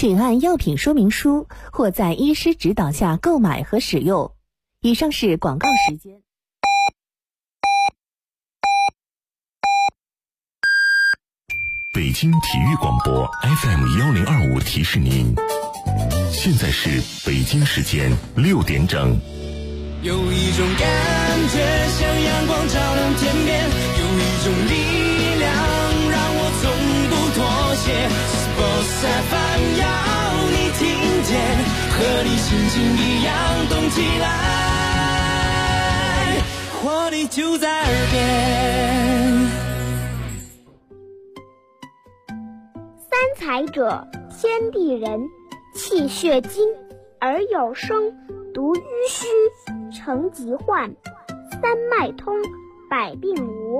请按药品说明书或在医师指导下购买和使用。以上是广告时间。 北京体育广播 FM1025提示您，现在是北京时间6点整。 有一种感觉像阳光照亮天边，有一种力量让我从不妥协。Sports FM 要你听见，和你心情一样动起来，活力就在耳边。 三才者，天地人，气血精，而有声，独淤虚，成疾患，三脉通，百病无。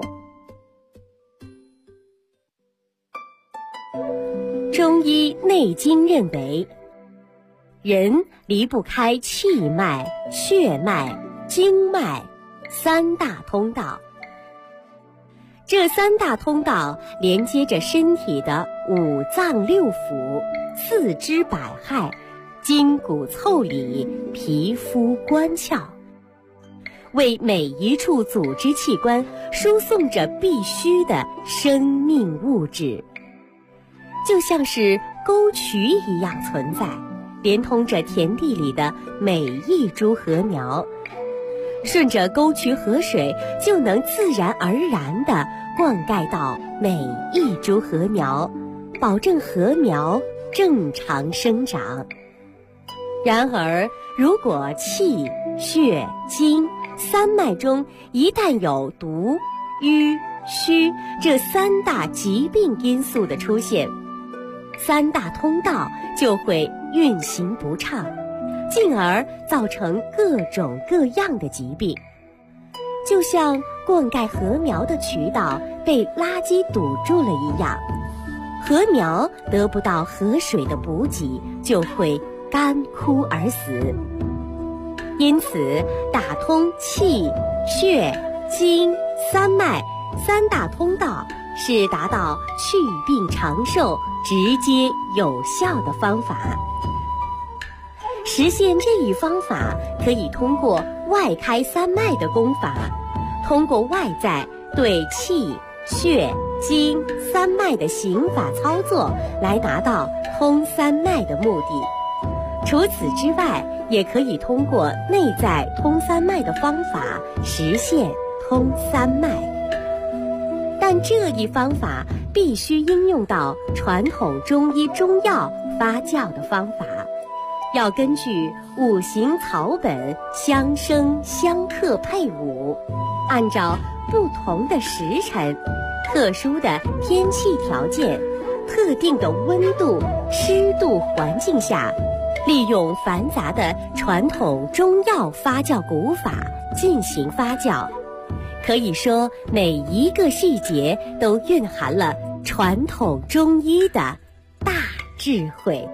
中医内经认为，人离不开气脉、血脉、经脉三大通道。这三大通道连接着身体的五脏六腑、四肢百骸、筋骨腠理、皮肤关窍，为每一处组织器官输送着必须的生命物质，就像是沟渠一样存在，连通着田地里的每一株禾苗。顺着沟渠河水，就能自然而然地灌溉到每一株禾苗，保证禾苗正常生长。然而，如果气、血、精三脉中一旦有毒、瘀、虚这三大疾病因素的出现，三大通道就会运行不畅，进而造成各种各样的疾病。就像灌溉禾苗的渠道被垃圾堵住了一样，禾苗得不到河水的补给，就会干枯而死。因此，打通气、血、精三脉三大通道是达到祛病长寿、直接有效的方法。实现这一方法，可以通过外开三脉的功法，通过外在对气、血、精三脉的行法操作来达到通三脉的目的。除此之外，也可以通过内在通三脉的方法实现通三脉。但这一方法必须应用到传统中医中药发酵的方法，要根据五行草本相生相克配伍，按照不同的时辰、特殊的天气条件、特定的温度、湿度环境下，利用繁杂的传统中药发酵古法进行发酵。可以说，每一个细节都蕴含了传统中医的大智慧。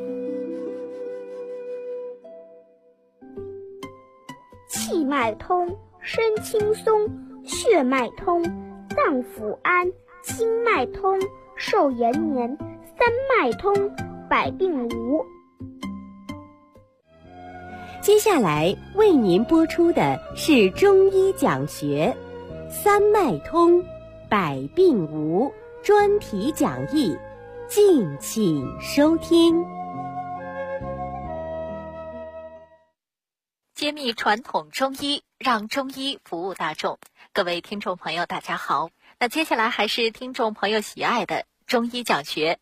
气脉通，身轻松；血脉通，脏腑安；经脉通，寿延年；三脉通，百病无。 接下来为您播出的是中医讲学三脉通，百病无专题讲义，敬请收听。 揭秘传统中医，让中医服务大众。各位听众朋友大家好，那接下来还是听众朋友喜爱的中医讲学，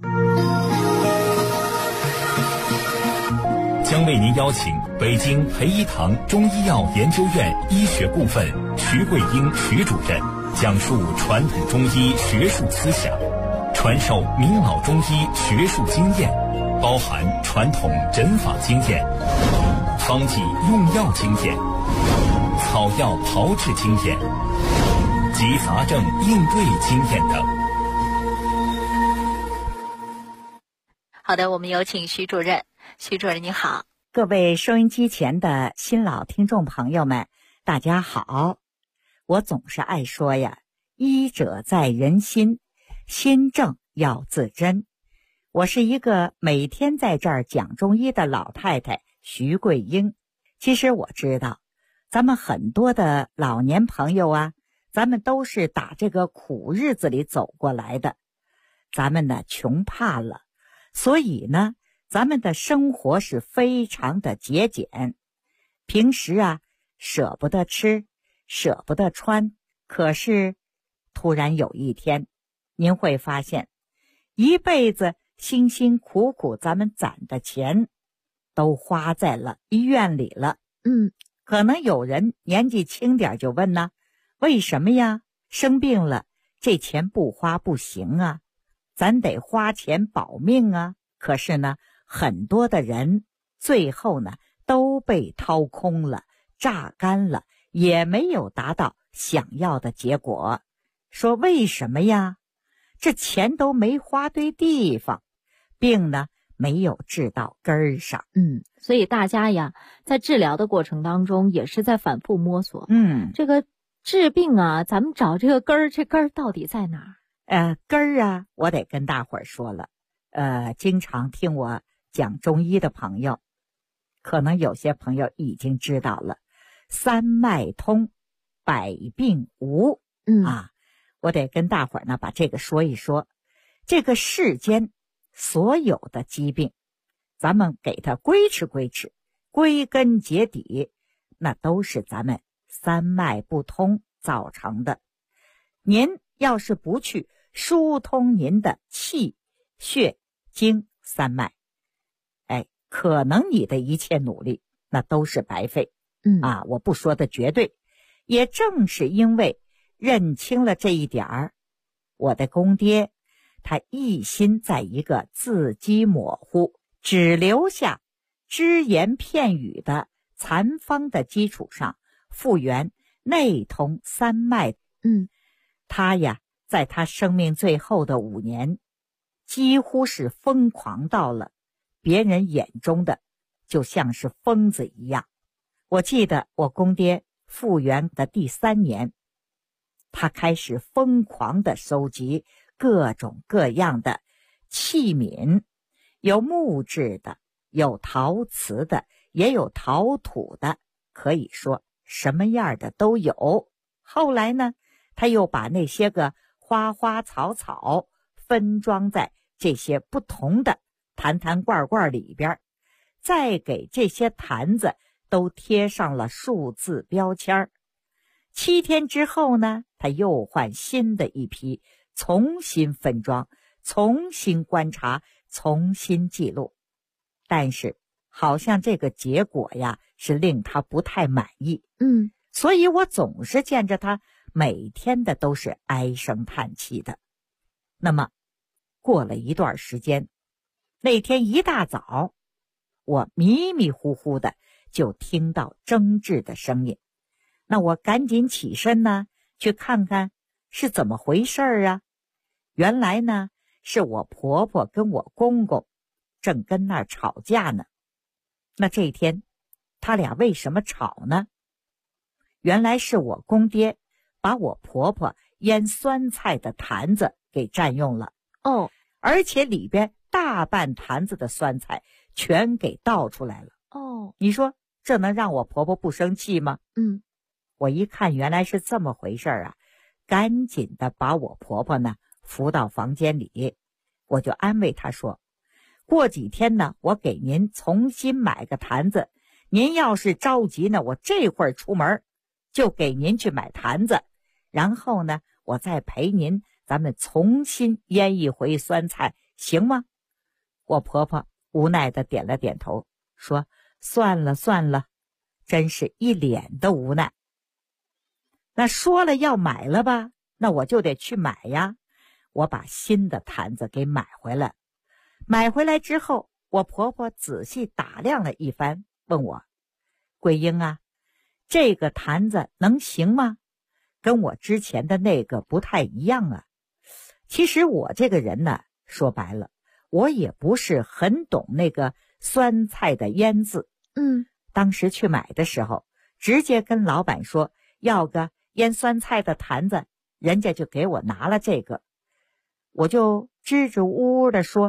将为您邀请北京培一堂中医药研究院医学部分徐桂英徐主任讲述传统中医学术思想，传授名老中医学术经验，包含传统诊法经验、方剂用药经验、草药炮制经验及杂症应对经验等。 好的，我们有请徐主任。徐主任你好。 各位收音机前的新老听众朋友们，大家好。我总是爱说呀，医者在人心，心正要自珍。 我是一个每天在这儿讲中医的老太太徐桂英。其实我知道，咱们很多的老年朋友啊，咱们都是打这个苦日子里走过来的。咱们呢穷怕了，所以呢咱们的生活是非常的节俭。平时啊舍不得吃，舍不得穿，可是突然有一天，您会发现一辈子辛辛苦苦咱们攒的钱都花在了医院里了。可能有人年纪轻点就问呢，为什么呀？生病了这钱不花不行啊，咱得花钱保命啊。可是呢很多的人最后呢都被掏空了，榨干了，也没有达到想要的结果。说为什么呀？这钱都没花对地方，病呢没有治到根儿上。 所以大家呀在治疗的过程当中也是在反复摸索。这个治病啊，咱们找这个根儿，这根儿到底在哪儿？ 根儿啊，我得跟大伙儿说了。经常听我讲中医的朋友，可能有些朋友已经知道了，三脉通，百病无。我得跟大伙儿呢把这个说一说。这个世间所有的疾病，咱们给它归吃，归根结底，那都是咱们三脉不通造成的。您要是不去疏通您的气血经三脉，可能你的一切努力那都是白费。我不说的绝对。也正是因为认清了这一点儿，我的公爹他一心在一个字迹模糊，只留下只言片语的残方的基础上复原内通三脉。他呀在他生命最后的5年几乎是疯狂到了别人眼中的就像是疯子一样。我记得我公爹复原的第3年，他开始疯狂地收集各种各样的器皿，有木质的，有陶瓷的，也有陶土的，可以说什么样的都有。后来呢，他又把那些个花花草草分装在这些不同的坛坛罐罐里边，再给这些坛子都贴上了数字标签。7天之后呢，他又换新的一批，重新分装，重新观察，重新记录。但是好像这个结果呀是令他不太满意。所以我总是见着他每天的都是唉声叹气的。那么过了一段时间，那天一大早，我迷迷糊糊的就听到争执的声音。那我赶紧起身呢，去看看是怎么回事啊。原来呢，是我婆婆跟我公公正跟那儿吵架呢。那这天他俩为什么吵呢？原来是我公爹把我婆婆腌酸菜的坛子给占用了。而且里边大半坛子的酸菜全给倒出来了。你说这能让我婆婆不生气吗？我一看原来是这么回事啊，赶紧的把我婆婆呢扶到房间里，我就安慰她说，过几天呢我给您重新买个坛子，您要是着急呢，我这会儿出门就给您去买坛子，然后呢我再陪您咱们重新腌一回酸菜，行吗？我婆婆无奈的点了点头，说算了，真是一脸的无奈。那说了要买了吧，那我就得去买呀。我把新的坛子给买回来。买回来之后，我婆婆仔细打量了一番，问我，桂英啊，这个坛子能行吗？跟我之前的那个不太一样啊。其实我这个人呢，说白了，我也不是很懂那个酸菜的腌制。当时去买的时候，直接跟老板说要个腌酸菜的坛子，人家就给我拿了这个。我就支支吾吾的说，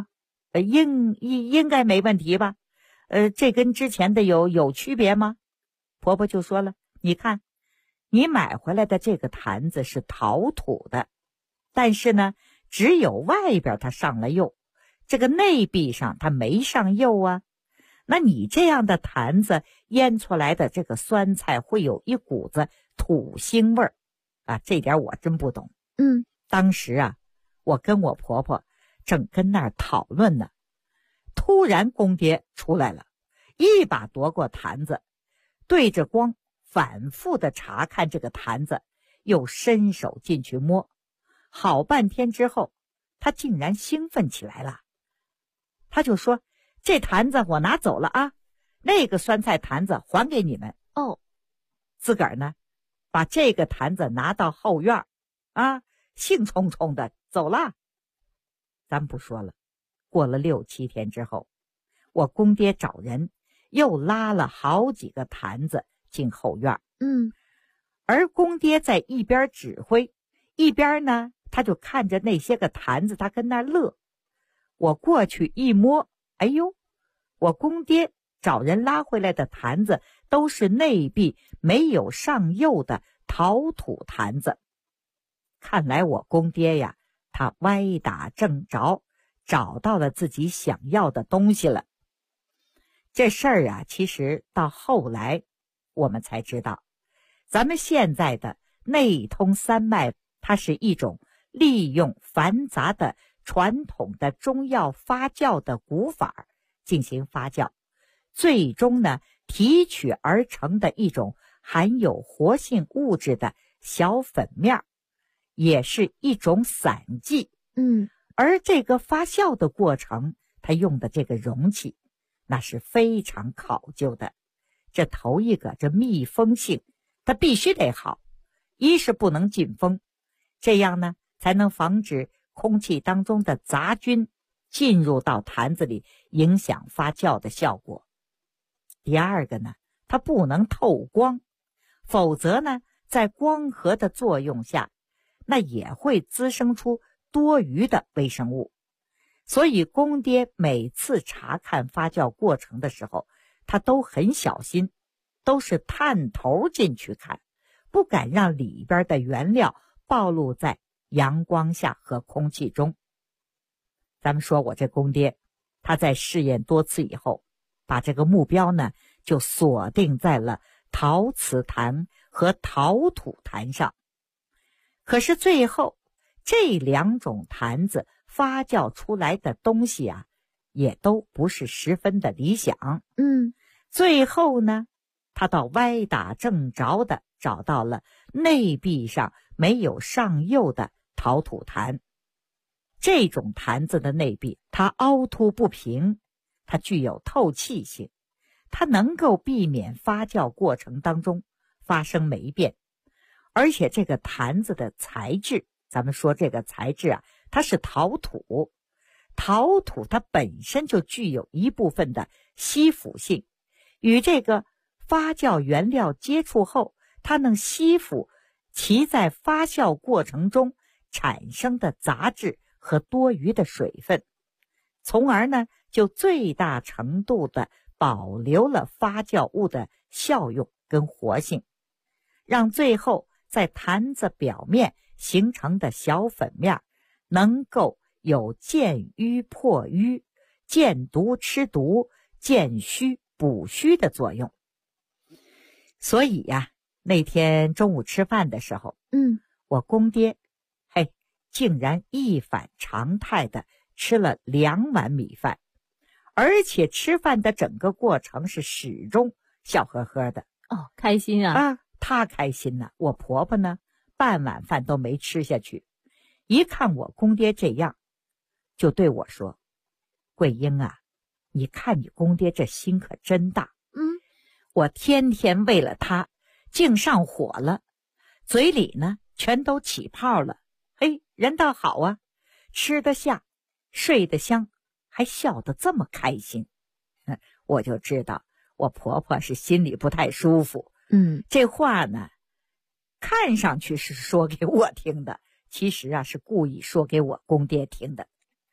应该没问题吧？这跟之前的有区别吗？婆婆就说了，你看，你买回来的这个坛子是陶土的，但是呢，只有外边它上了釉，这个内壁上它没上釉啊。那你这样的坛子腌出来的这个酸菜会有一股子土腥味儿啊，这点我真不懂。当时啊，我跟我婆婆正跟那儿讨论呢，突然公爹出来了，一把夺过坛子，对着光反复的查看这个坛子，又伸手进去摸，好半天之后，他竟然兴奋起来了。他就说，这坛子我拿走了啊，那个酸菜坛子还给你们。自个儿呢，把这个坛子拿到后院啊，兴冲冲的走了。咱不说了，过了6、7天之后，我公爹找人又拉了好几个坛子进后院。而公爹在一边指挥，一边呢，他就看着那些个坛子，他跟那儿乐。我过去一摸，哎呦，我公爹找人拉回来的坛子都是内壁没有上釉的陶土坛子。看来我公爹呀，他歪打正着，找到了自己想要的东西了。这事儿啊，其实到后来我们才知道，咱们现在的内通三脉，它是一种利用繁杂的传统的中药发酵的古法进行发酵，最终呢提取而成的一种含有活性物质的小粉面，也是一种散剂。而这个发酵的过程，它用的这个容器那是非常考究的。这头一个，这密封性它必须得好，一是不能进风，这样呢才能防止空气当中的杂菌进入到坛子里，影响发酵的效果。第二个呢，它不能透光，否则呢在光合的作用下，那也会滋生出多余的微生物。所以公爹每次查看发酵过程的时候，他都很小心，都是探头进去看，不敢让里边的原料暴露在阳光下和空气中。咱们说我这公爹，他在试验多次以后，把这个目标呢就锁定在了陶瓷坛和陶土坛上。可是最后这2种坛子发酵出来的东西啊，也都不是十分的理想。最后呢，他倒歪打正着的找到了内壁上没有上釉的陶土坛。这种坛子的内壁它凹凸不平，它具有透气性，它能够避免发酵过程当中发生霉变。而且这个坛子的材质，咱们说这个材质啊，它是陶土。陶土它本身就具有一部分的吸附性，与这个发酵原料接触后，它能吸附其在发酵过程中产生的杂质和多余的水分，从而呢就最大程度的保留了发酵物的效用跟活性，让最后在坛子表面形成的小粉面能够有健瘀破瘀、健毒吃毒、健虚补虚的作用。所以呀，那天中午吃饭的时候，我公爹竟然一反常态的吃了2碗米饭，而且吃饭的整个过程是始终笑呵呵的。 开心啊！ 他开心呢，我婆婆呢半碗饭都没吃下去。一看我公爹这样，就对我说：“桂英啊，你看你公爹这心可真大。我天天为了他竟上火了，嘴里呢全都起泡了。人倒好啊，吃得下，睡得香，还笑得这么开心。”我就知道我婆婆是心里不太舒服。这话呢看上去是说给我听的，其实啊是故意说给我公爹听的。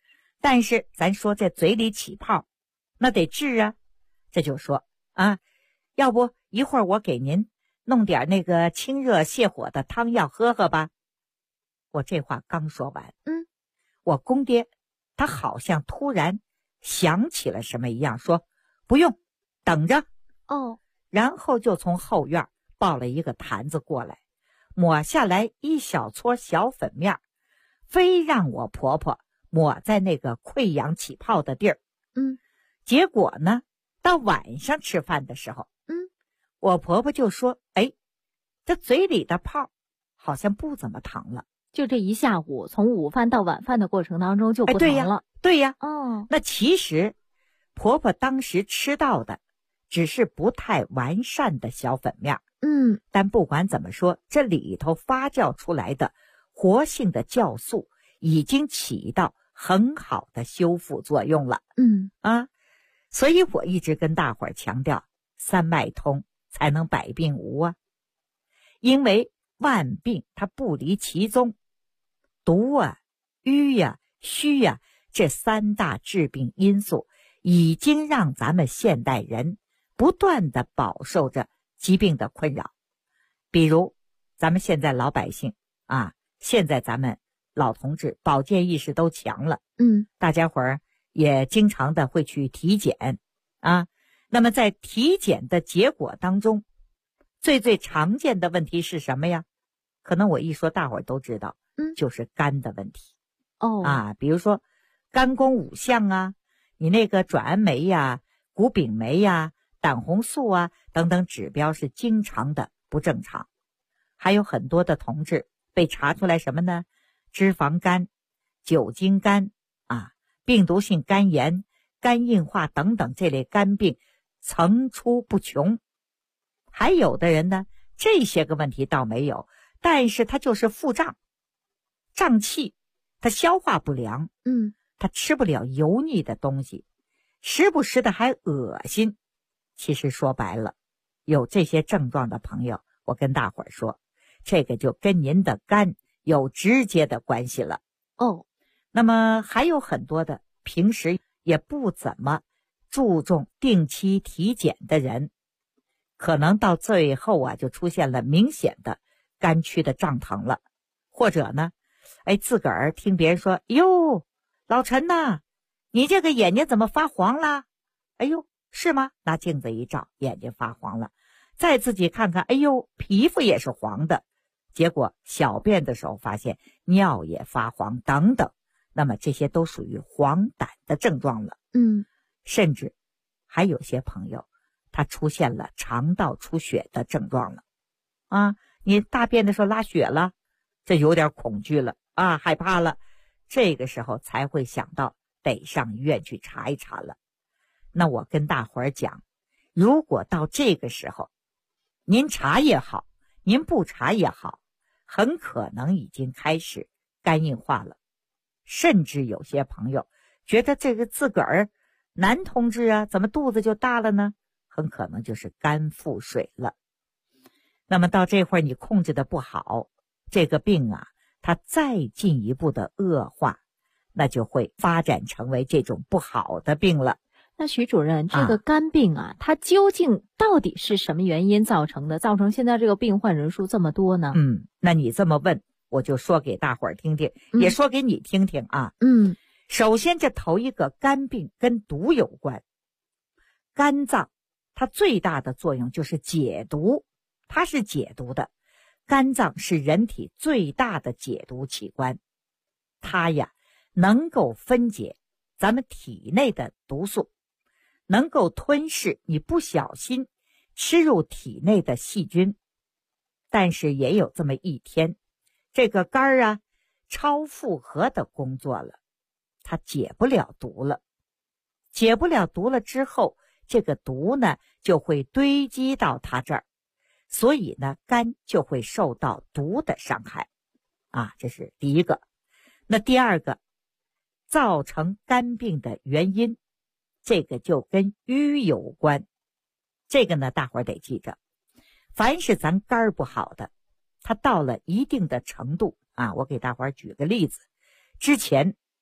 但是咱说这嘴里起泡，那得治啊。这就说啊，要不一会儿我给您弄点那个清热泻火的汤药喝喝吧。我这话刚说完，我公爹他好像突然想起了什么一样，说不用，等着。然后就从后院抱了一个坛子过来，抹下来一小撮小粉面，非让我婆婆抹在那个溃疡起泡的地儿。结果呢，到晚上吃饭的时候，我婆婆就说，哎，这嘴里的泡好像不怎么疼了。 就这一下午，从午饭到晚饭的过程当中就不疼了。 对呀。那其实婆婆当时吃到的只是不太完善的小粉面。但不管怎么说，这里头发酵出来的活性的酵素已经起到很好的修复作用了。所以我一直跟大伙儿强调，三脉通才能百病无啊。因为万病它不离其宗，毒啊、瘀啊、虚啊，这三大致病因素已经让咱们现代人不断地饱受着疾病的困扰。比如咱们现在老百姓啊，现在咱们老同志保健意识都强了，大家伙儿也经常的会去体检啊。那么在体检的结果当中，最常见的问题是什么呀？可能我一说大伙儿都知道，就是肝的问题。比如说肝功五项啊，你那个转氨酶呀、谷丙酶呀、胆红素啊等等指标是经常的不正常。还有很多的同志被查出来什么呢？脂肪肝、酒精肝啊、病毒性肝炎、肝硬化等等这类肝病层出不穷。还有的人呢，这些个问题倒没有，但是他就是腹胀、胀气，他消化不良，他吃不了油腻的东西，时不时的还恶心。其实说白了，有这些症状的朋友，我跟大伙儿说，这个就跟您的肝有直接的关系了。那么还有很多的平时也不怎么注重定期体检的人，可能到最后啊就出现了明显的肝区的胀疼了。或者呢，自个儿听别人说，哟，老陈呐，你这个眼睛怎么发黄了？哎呦，是吗？拿镜子一照，眼睛发黄了。再自己看看，哎呦，皮肤也是黄的。结果小便的时候发现尿也发黄等等。那么这些都属于黄疸的症状了。甚至还有些朋友他出现了肠道出血的症状了。你大便的时候拉血了，这有点恐惧了啊，害怕了，这个时候才会想到得上医院去查一查了。那我跟大伙儿讲，如果到这个时候您查也好，您不查也好，很可能已经开始肝硬化了。甚至有些朋友觉得这个自个儿男同志啊，怎么肚子就大了呢？很可能就是肝腹水了。那么到这会儿你控制的不好，这个病啊，它再进一步的恶化，那就会发展成为这种不好的病了。 那徐主任，这个肝病啊，它究竟到底是什么原因造成的？造成现在这个病患人数这么多呢？ 那你这么问，我就说给大伙儿听听，也说给你听听啊。首先这头一个，肝病跟毒有关。肝脏它最大的作用就是解毒，它是解毒的。肝脏是人体最大的解毒器官，它呀能够分解咱们体内的毒素，能够吞噬你不小心吃入体内的细菌。但是也有这么一天，这个肝啊超负荷的工作了，它解不了毒了。解不了毒了之后，这个毒呢就会堆积到它这儿，所以呢肝就会受到毒的伤害这是第一个。那第二个，造成肝病的原因，这个就跟瘀有关。这个呢大伙儿得记着，凡是咱肝儿不好的，它到了一定的程度我给大伙儿举个例子。之前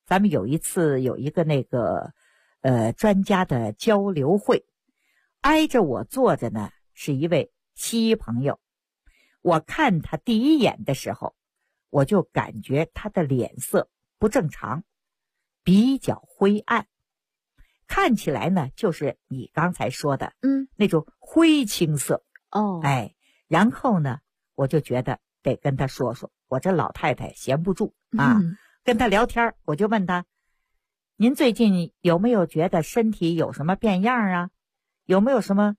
咱们有一次有一个专家的交流会，挨着我坐着呢是一位西医朋友。我看他第一眼的时候，我就感觉他的脸色不正常，比较灰暗，看起来呢就是你刚才说的那种灰青色。然后呢我就觉得得跟他说说，我这老太太闲不住啊，跟他聊天，我就问他，您最近有没有觉得身体有什么变样啊？有没有什么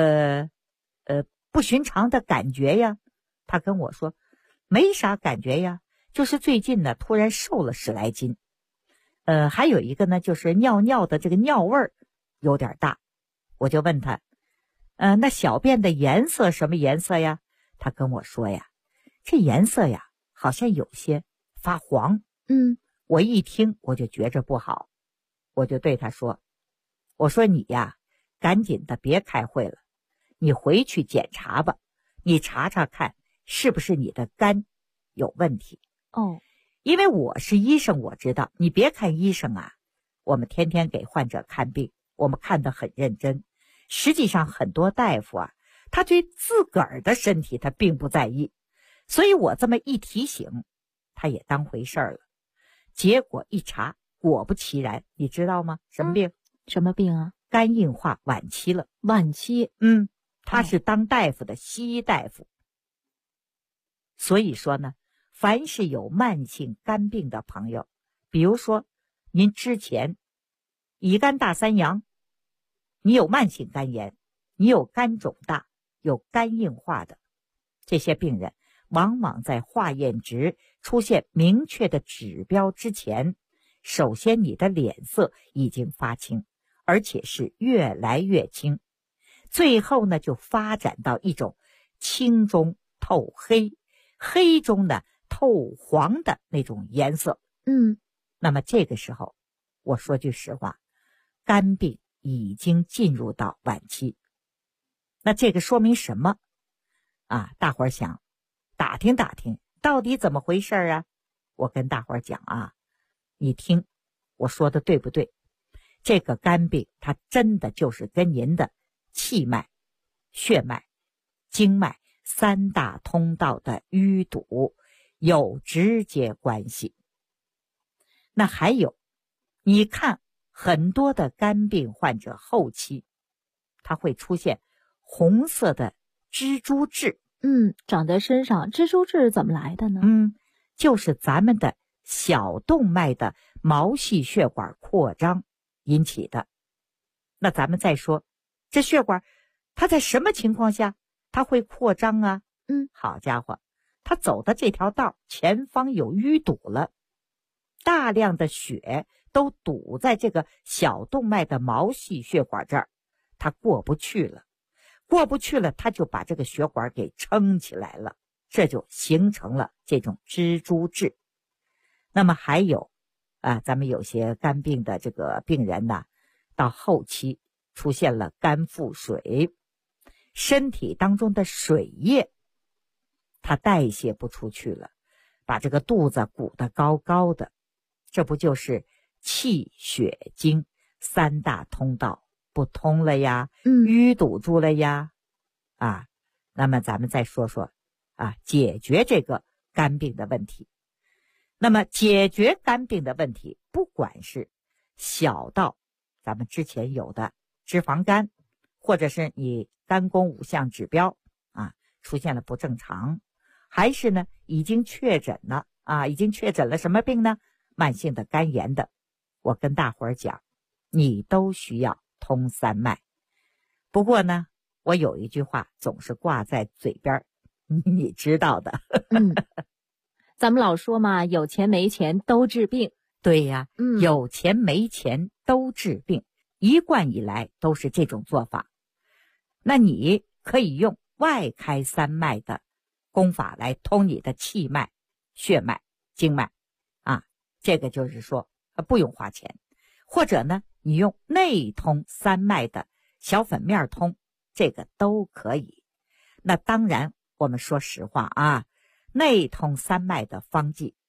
不寻常的感觉呀？他跟我说没啥感觉呀，就是最近呢突然瘦了10来斤。还有一个呢就是尿尿的这个尿味儿有点大。我就问他那小便的颜色什么颜色呀？他跟我说呀，这颜色呀好像有些发黄。我一听我就觉着不好，我就对他说，我说你呀赶紧的别开会了，你回去检查吧，你查查看是不是你的肝有问题。因为我是医生，我知道你别看医生啊，我们天天给患者看病，我们看得很认真，实际上很多大夫啊，他对自个儿的身体他并不在意，所以我这么一提醒，他也当回事了。结果一查，果不其然，你知道吗？什么病？ 什么病啊？ 肝硬化晚期了。 晚期？ 他是当大夫的西医大夫。所以说呢，凡是有慢性肝病的朋友，比如说您之前乙肝大三阳，你有慢性肝炎，你有肝肿大，有肝硬化的，这些病人往往在化验值出现明确的指标之前，首先你的脸色已经发青，而且是越来越青，最后呢就发展到一种青中透黑，黑中呢透黄的那种颜色。那么这个时候我说句实话，肝病已经进入到晚期。那这个说明什么啊？大伙儿想打听打听到底怎么回事啊？我跟大伙儿讲啊，你听我说的对不对？这个肝病它真的就是跟您的气脉、血脉、经脉3大通道的淤堵有直接关系。那还有，你看很多的肝病患者后期它会出现红色的蜘蛛痣。 长在身上。蜘蛛痣怎么来的呢？ 就是咱们的小动脉的毛细血管扩张引起的。那咱们再说，这血管它在什么情况下它会扩张啊？好家伙，它走的这条道前方有淤堵了，大量的血都堵在这个小动脉的毛细血管这儿，它过不去了，它就把这个血管给撑起来了，这就形成了这种蜘蛛痣。那么还有咱们有些肝病的这个病人呢，到后期出现了肝腹水，身体当中的水液它代谢不出去了，把这个肚子鼓得高高的，这不就是气血经3大通道不通了呀，淤堵住了呀。那么咱们再说说解决这个肝病的问题。那么解决肝病的问题，不管是小到咱们之前有的脂肪肝，或者是你肝功5项指标出现了不正常，还是呢已经确诊了什么病呢？慢性的肝炎的，我跟大伙儿讲，你都需要通3脉。不过呢，我有一句话总是挂在嘴边，你知道的。 咱们老说嘛，有钱没钱都治病。 对呀，有钱没钱都治病，一贯以来都是这种做法。那你可以用外开3脉的功法来通你的气脉、血脉、经脉这个就是说不用花钱。或者呢，你用内通3脉的小粉面通，这个都可以。那当然我们说实话内通3脉的方剂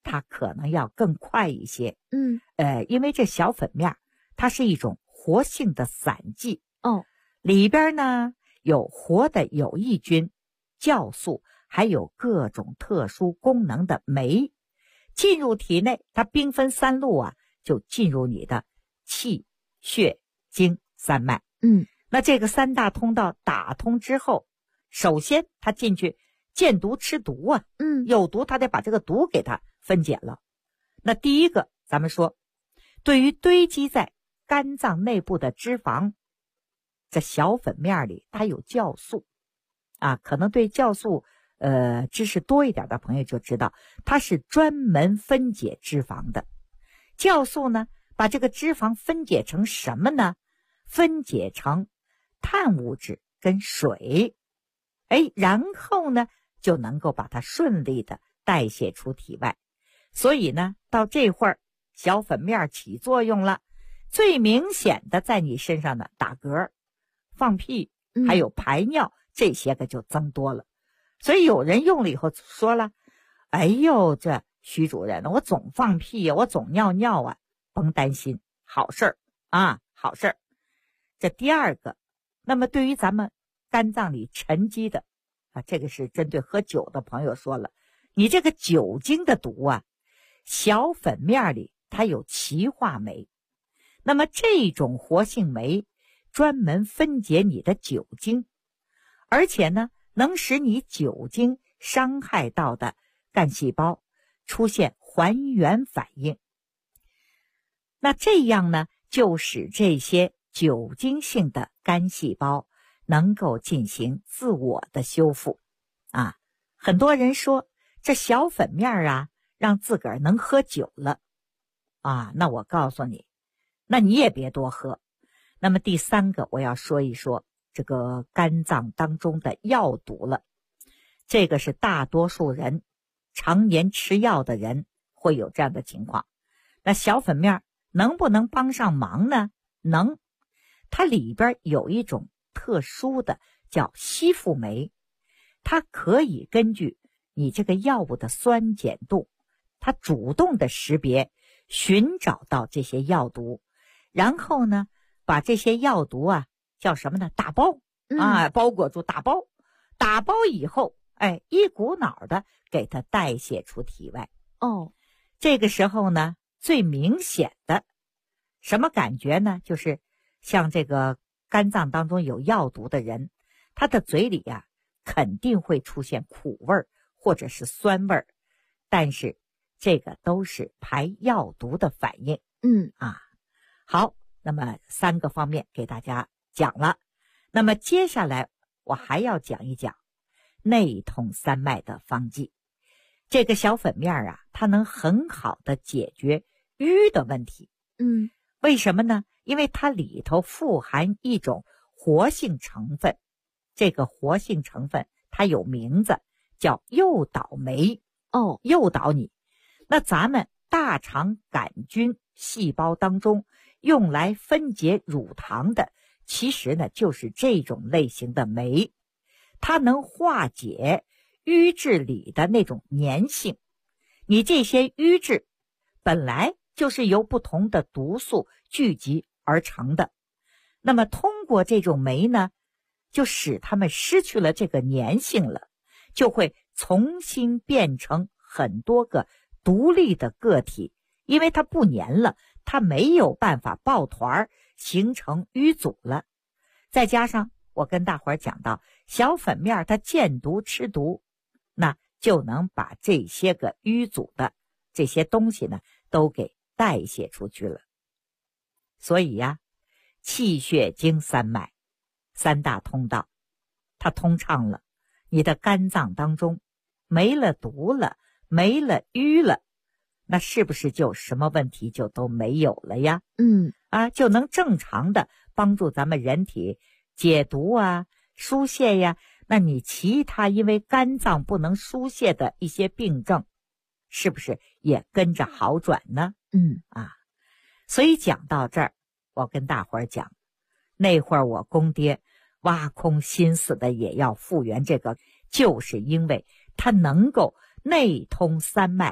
它可能要更快一些。因为这小粉面它是一种活性的散剂，里边呢有活的有益菌、酵素，还有各种特殊功能的酶，进入体内，它兵分三路啊，就进入你的气、血、经三脉。那这个三大通道打通之后，首先它进去见毒吃毒啊，有毒它得把这个毒给它分解了。那第一个咱们说，对于堆积在肝脏内部的脂肪，这小粉面里它有酵素啊，可能对酵素知识多一点的朋友就知道，它是专门分解脂肪的。酵素呢，把这个脂肪分解成什么呢？分解成碳物质跟水，然后呢就能够把它顺利的代谢出体外。所以呢，到这会儿小粉面起作用了，最明显的在你身上呢，打嗝、放屁还有排尿，这些个就增多了。所以有人用了以后说了，哎呦，这徐主任，我总放屁呀，我总尿尿啊，甭担心，好事儿啊，好事儿。这第二个，那么对于咱们肝脏里沉积的啊，这个是针对喝酒的朋友说了，你这个酒精的毒啊，小粉面里它有歧化酶，那么这种活性酶专门分解你的酒精，而且呢能使你酒精伤害到的干细胞出现还原反应。那这样呢，就使这些酒精性的干细胞能够进行自我的修复啊。很多人说这小粉面啊，让自个儿能喝酒了啊，那我告诉你，那你也别多喝。那么第三个，我要说一说这个肝脏当中的药毒了。这个是大多数人常年吃药的人会有这样的情况。那小粉面能不能帮上忙呢？能。它里边有一种特殊的叫吸附酶，它可以根据你这个药物的酸碱度，它主动的识别寻找到这些药毒，然后呢把这些药毒啊叫什么呢？打包啊，包裹住，打包以后，一股脑的给它代谢出体外。这个时候呢，最明显的什么感觉呢？就是像这个肝脏当中有药毒的人，他的嘴里啊肯定会出现苦味儿或者是酸味儿，但是这个都是排药毒的反应。好，那么3个方面给大家讲了。那么接下来我还要讲一讲内通三脉的方剂。这个小粉面啊，它能很好的解决瘀的问题。为什么呢？因为它里头富含一种活性成分，这个活性成分它有名字叫诱导酶。诱导你。那咱们大肠杆菌细胞当中用来分解乳糖的，其实呢就是这种类型的酶，它能化解瘀质里的那种粘性。你这些瘀质本来就是由不同的毒素聚集而成的，那么通过这种酶呢，就使它们失去了这个粘性了，就会重新变成很多个独立的个体，因为它不粘了，它没有办法抱团形成瘀阻了。再加上我跟大伙儿讲到，小粉面它见毒吃毒，那就能把这些个瘀阻的这些东西呢都给代谢出去了。所以呀，气血经三脉三大通道它通畅了，你的肝脏当中没了毒了，没了瘀了，那是不是就什么问题就都没有了呀？就能正常的帮助咱们人体解毒啊、疏泄呀。那你其他因为肝脏不能疏泄的一些病症，是不是也跟着好转呢？所以讲到这儿，我跟大伙儿讲，那会儿我公爹挖空心思的也要复原这个，就是因为它能够内通三脉，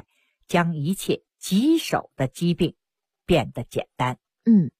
将一切棘手的疾病变得简单。